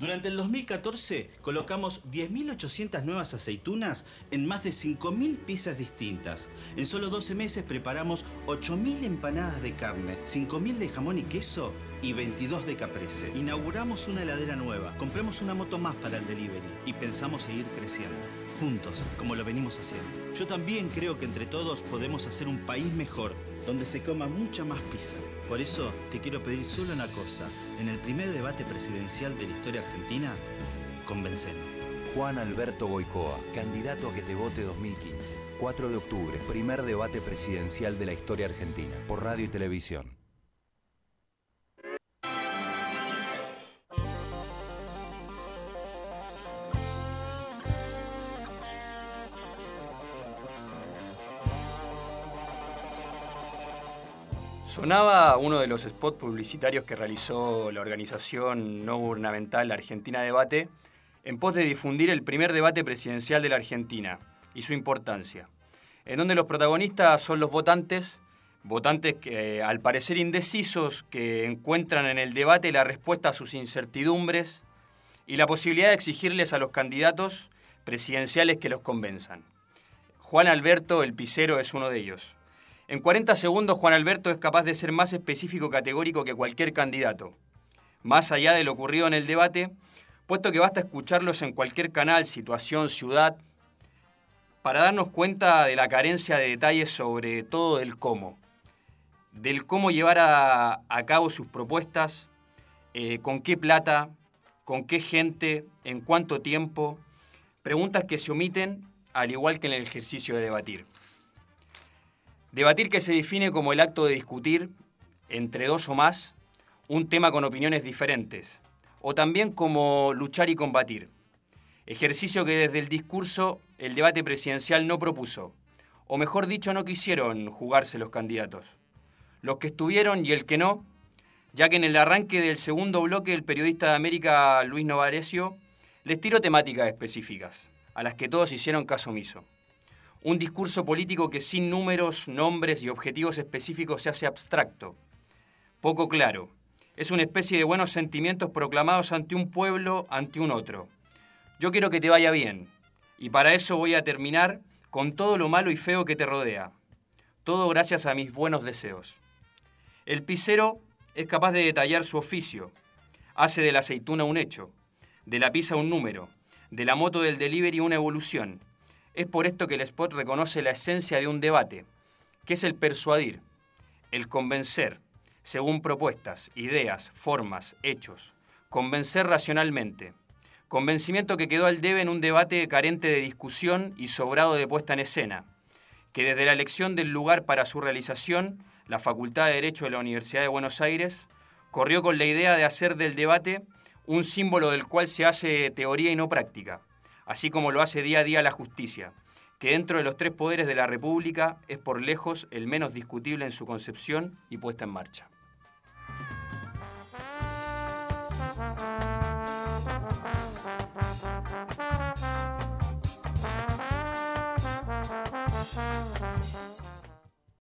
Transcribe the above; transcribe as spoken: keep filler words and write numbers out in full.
Durante el dos mil catorce colocamos diez mil ochocientas nuevas aceitunas en más de cinco mil pizzas distintas. En solo doce meses preparamos ocho mil empanadas de carne, cinco mil de jamón y queso y veintidós de caprese. Inauguramos una heladera nueva, compramos una moto más para el delivery y pensamos seguir creciendo. Juntos, como lo venimos haciendo. Yo también creo que entre todos podemos hacer un país mejor, donde se coma mucha más pizza. Por eso te quiero pedir solo una cosa. En el primer debate presidencial de la historia argentina, convenceme. Juan Alberto Goicoa, candidato a que te vote dos mil quince. cuatro de octubre, primer debate presidencial de la historia argentina, por radio y televisión. Sonaba uno de los spots publicitarios que realizó la organización no gubernamental Argentina Debate en pos de difundir el primer debate presidencial de la Argentina y su importancia, en donde los protagonistas son los votantes, votantes que al parecer indecisos que encuentran en el debate la respuesta a sus incertidumbres y la posibilidad de exigirles a los candidatos presidenciales que los convenzan. Juan Alberto, el Pizzero, es uno de ellos. En cuarenta segundos, Juan Alberto es capaz de ser más específico categórico que cualquier candidato. Más allá de lo ocurrido en el debate, puesto que basta escucharlos en cualquier canal, situación, ciudad, para darnos cuenta de la carencia de detalles sobre todo del cómo. Del cómo llevar a, a cabo sus propuestas, eh, con qué plata, con qué gente, en cuánto tiempo. Preguntas que se omiten, al igual que en el ejercicio de debatir. Debatir, que se define como el acto de discutir, entre dos o más, un tema con opiniones diferentes, o también como luchar y combatir. Ejercicio que desde el discurso el debate presidencial no propuso, o mejor dicho, no quisieron jugarse los candidatos. Los que estuvieron y el que no, ya que en el arranque del segundo bloque el periodista de América Luis Novarecio les tiró temáticas específicas, a las que todos hicieron caso omiso. Un discurso político que sin números, nombres y objetivos específicos se hace abstracto, poco claro. Es una especie de buenos sentimientos proclamados ante un pueblo, ante un otro. Yo quiero que te vaya bien, y para eso voy a terminar con todo lo malo y feo que te rodea. Todo gracias a mis buenos deseos. El pizzero es capaz de detallar su oficio. Hace de la aceituna un hecho, de la pizza un número, de la moto del delivery una evolución. Es por esto que el spot reconoce la esencia de un debate, que es el persuadir, el convencer, según propuestas, ideas, formas, hechos. Convencer racionalmente. Convencimiento que quedó al debe en un debate carente de discusión y sobrado de puesta en escena, que desde la elección del lugar para su realización, la Facultad de Derecho de la Universidad de Buenos Aires, corrió con la idea de hacer del debate un símbolo del cual se hace teoría y no práctica, así como lo hace día a día la justicia, que dentro de los tres poderes de la República es por lejos el menos discutible en su concepción y puesta en marcha. Thank you.